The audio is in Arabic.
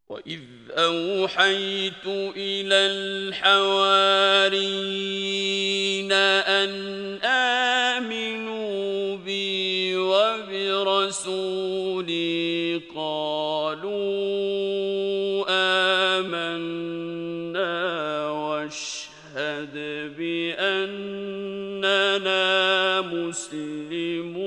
وإذ أوحيت إلى الحواريين أن آمنوا بي وبرسولي قالوا آمنا واشهد بأننا مسلمون.